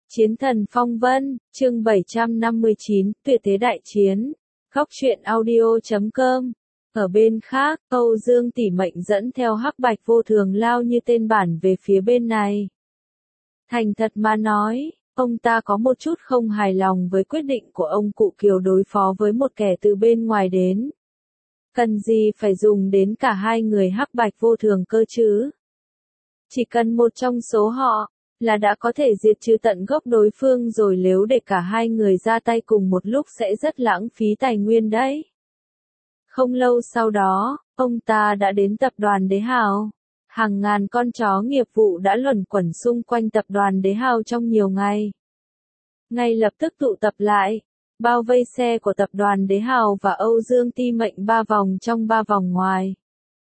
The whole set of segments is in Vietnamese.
Chiến thần phong vân, chương 759, tuyệt thế đại chiến. Góc truyện audio.com. Ở bên khác, Âu Dương Tỷ Mệnh dẫn theo Hắc Bạch Vô Thường lao như tên bản về phía bên này. Thành thật mà nói, ông ta có một chút không hài lòng với quyết định của ông cụ Kiều đối phó với một kẻ từ bên ngoài đến. Cần gì phải dùng đến cả hai người Hắc Bạch Vô Thường cơ chứ? Chỉ cần một trong số họ là đã có thể diệt trừ tận gốc đối phương rồi, nếu để cả hai người ra tay cùng một lúc sẽ rất lãng phí tài nguyên đấy. Không lâu sau đó, ông ta đã đến tập đoàn Đế Hào. Hàng ngàn con chó nghiệp vụ đã luẩn quẩn xung quanh tập đoàn Đế Hào trong nhiều ngày. Ngay lập tức tụ tập lại, bao vây xe của tập đoàn Đế Hào và Âu Dương Ti Mệnh 3 vòng trong 3 vòng ngoài.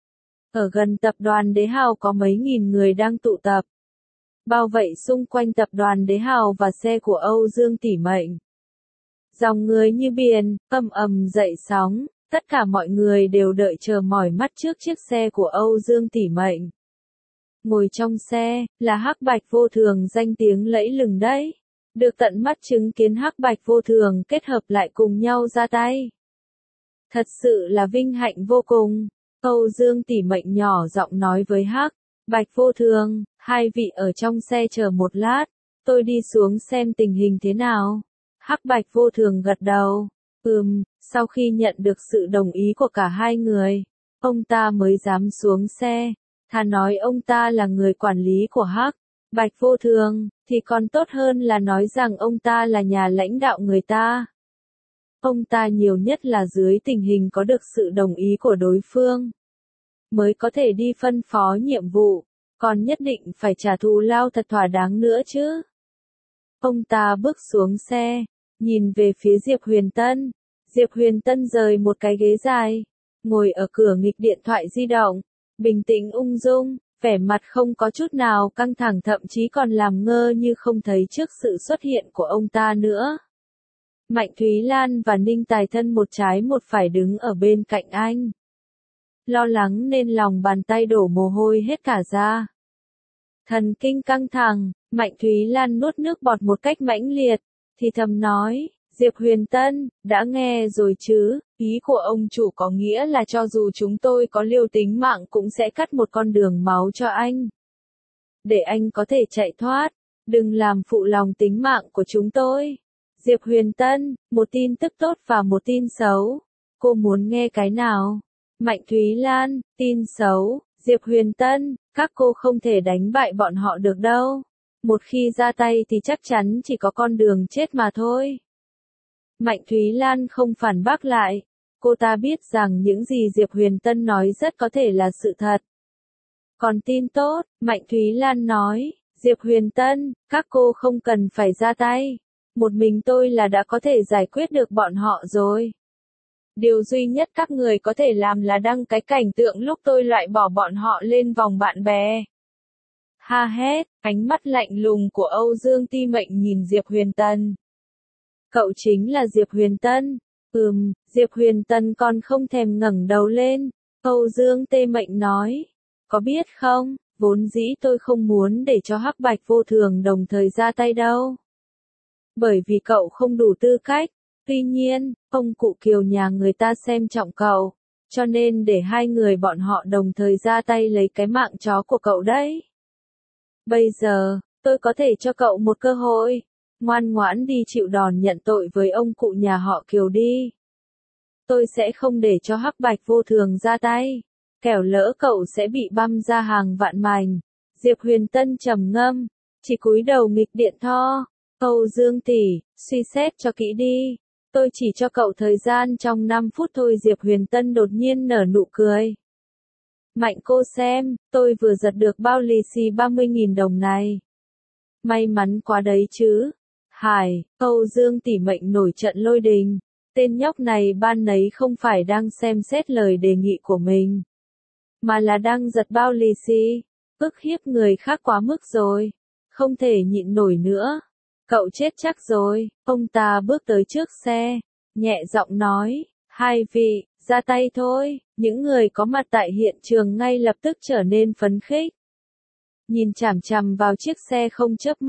Ở gần tập đoàn Đế Hào có mấy nghìn người đang tụ tập, bao vây xung quanh tập đoàn Đế Hào và xe của Âu Dương Tỷ Mệnh. Dòng người như biển, ầm ầm dậy sóng, tất cả mọi người đều đợi chờ mỏi mắt trước chiếc xe của Âu Dương Tỷ Mệnh. Ngồi trong xe, là Hắc Bạch Vô Thường danh tiếng lẫy lừng đấy. Được tận mắt chứng kiến Hắc Bạch Vô Thường kết hợp lại cùng nhau ra tay. Thật sự là vinh hạnh vô cùng. Âu Dương Tỷ Mệnh nhỏ giọng nói với Hắc Bạch Vô Thường, hai vị ở trong xe chờ một lát, tôi đi xuống xem tình hình thế nào. Hắc Bạch Vô Thường gật đầu. Sau khi nhận được sự đồng ý của cả hai người, ông ta mới dám xuống xe. Thà nói ông ta là người quản lý của Hắc Bạch Vô Thường, thì còn tốt hơn là nói rằng ông ta là nhà lãnh đạo người ta. Ông ta nhiều nhất là dưới tình hình có được sự đồng ý của đối phương, mới có thể đi phân phó nhiệm vụ, còn nhất định phải trả thù lao thật thỏa đáng nữa chứ. Ông ta bước xuống xe, nhìn về phía Diệp Huyền Tân. Diệp Huyền Tân rời một cái ghế dài, ngồi ở cửa nghịch điện thoại di động, bình tĩnh ung dung, vẻ mặt không có chút nào căng thẳng, thậm chí còn làm ngơ như không thấy trước sự xuất hiện của ông ta nữa. Mạnh Thúy Lan và Ninh Tài Thân một trái một phải đứng ở bên cạnh anh. Lo lắng nên lòng bàn tay đổ mồ hôi hết cả ra. Thần kinh căng thẳng, Mạnh Thúy Lan nuốt nước bọt một cách mãnh liệt, thì thầm nói, Diệp Huyền Tân, đã nghe rồi chứ, ý của ông chủ có nghĩa là cho dù chúng tôi có liều tính mạng cũng sẽ cắt một con đường máu cho anh. Để anh có thể chạy thoát, đừng làm phụ lòng tính mạng của chúng tôi. Diệp Huyền Tân, một tin tức tốt và một tin xấu. Cô muốn nghe cái nào? Mạnh Thúy Lan, tin xấu. Diệp Huyền Tân, các cô không thể đánh bại bọn họ được đâu. Một khi ra tay thì chắc chắn chỉ có con đường chết mà thôi. Mạnh Thúy Lan không phản bác lại. Cô ta biết rằng những gì Diệp Huyền Tân nói rất có thể là sự thật. Còn tin tốt, Mạnh Thúy Lan nói, Diệp Huyền Tân, các cô không cần phải ra tay. Một mình tôi là đã có thể giải quyết được bọn họ rồi. Điều duy nhất các người có thể làm là đăng cái cảnh tượng lúc tôi loại bỏ bọn họ lên vòng bạn bè. Ha hét, ánh mắt lạnh lùng của Âu Dương Ti Mệnh nhìn Diệp Huyền Tân. Cậu chính là Diệp Huyền Tân. Diệp Huyền Tân còn không thèm ngẩng đầu lên. Âu Dương Ti Mệnh nói, có biết không, vốn dĩ tôi không muốn để cho Hắc Bạch Vô Thường đồng thời ra tay đâu. Bởi vì cậu không đủ tư cách. Tuy nhiên, ông cụ Kiều nhà người ta xem trọng cậu, cho nên để hai người bọn họ đồng thời ra tay lấy cái mạng chó của cậu đấy. Bây giờ, tôi có thể cho cậu một cơ hội. Ngoan ngoãn đi chịu đòn nhận tội với ông cụ nhà họ Kiều đi. Tôi sẽ không để cho Hắc Bạch Vô Thường ra tay. Kẻo lỡ cậu sẽ bị băm ra hàng vạn mảnh. Diệp Huyền Tân trầm ngâm, chỉ cúi đầu nghịch điện tho. Âu Dương tỷ, suy xét cho kỹ đi. Tôi chỉ cho cậu thời gian trong 5 phút thôi. Diệp Huyền Tân đột nhiên nở nụ cười. Mạnh cô xem, tôi vừa giật được bao lì xì 30.000 đồng này. May mắn quá đấy chứ. Hải, Âu Dương Tỷ Mệnh nổi trận lôi đình. Tên nhóc này ban nấy không phải đang xem xét lời đề nghị của mình, mà là đang giật bao lì xì. Ức hiếp người khác quá mức rồi. Không thể nhịn nổi nữa. Cậu chết chắc rồi. Ông ta bước tới trước xe, nhẹ giọng nói, hai vị, ra tay thôi. Những người có mặt tại hiện trường ngay lập tức trở nên phấn khích. Nhìn chằm chằm vào chiếc xe không chớp mắt,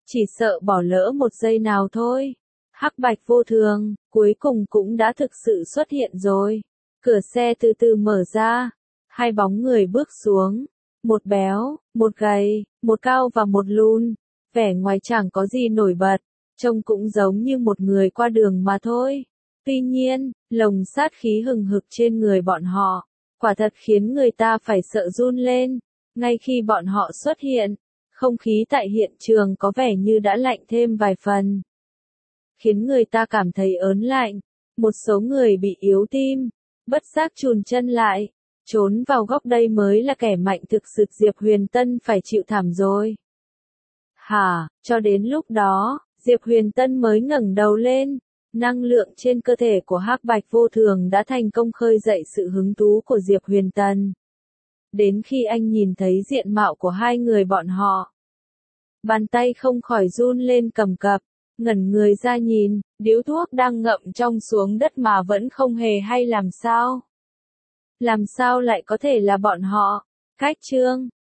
chỉ sợ bỏ lỡ một giây nào thôi. Hắc Bạch Vô Thường, cuối cùng cũng đã thực sự xuất hiện rồi. Cửa xe từ từ mở ra, hai bóng người bước xuống. Một béo, một gầy, một cao và một lùn. Vẻ ngoài chẳng có gì nổi bật, trông cũng giống như một người qua đường mà thôi. Tuy nhiên, lồng sát khí hừng hực trên người bọn họ, quả thật khiến người ta phải sợ run lên. Ngay khi bọn họ xuất hiện, không khí tại hiện trường có vẻ như đã lạnh thêm vài phần, khiến người ta cảm thấy ớn lạnh. Một số người bị yếu tim, bất giác chùn chân lại, trốn vào góc. Đây mới là kẻ mạnh thực sự. Diệp Huyền Tân phải chịu thảm rồi. Hả, cho đến lúc đó, Diệp Huyền Tân mới ngẩng đầu lên. Năng lượng trên cơ thể của Hắc Bạch Vô Thường đã thành công khơi dậy sự hứng thú của Diệp Huyền Tân. Đến khi anh nhìn thấy diện mạo của hai người bọn họ, bàn tay không khỏi run lên cầm cập, ngẩn người ra nhìn, điếu thuốc đang ngậm trong xuống đất mà vẫn không hề hay làm sao. Làm sao lại có thể là bọn họ? Cách chương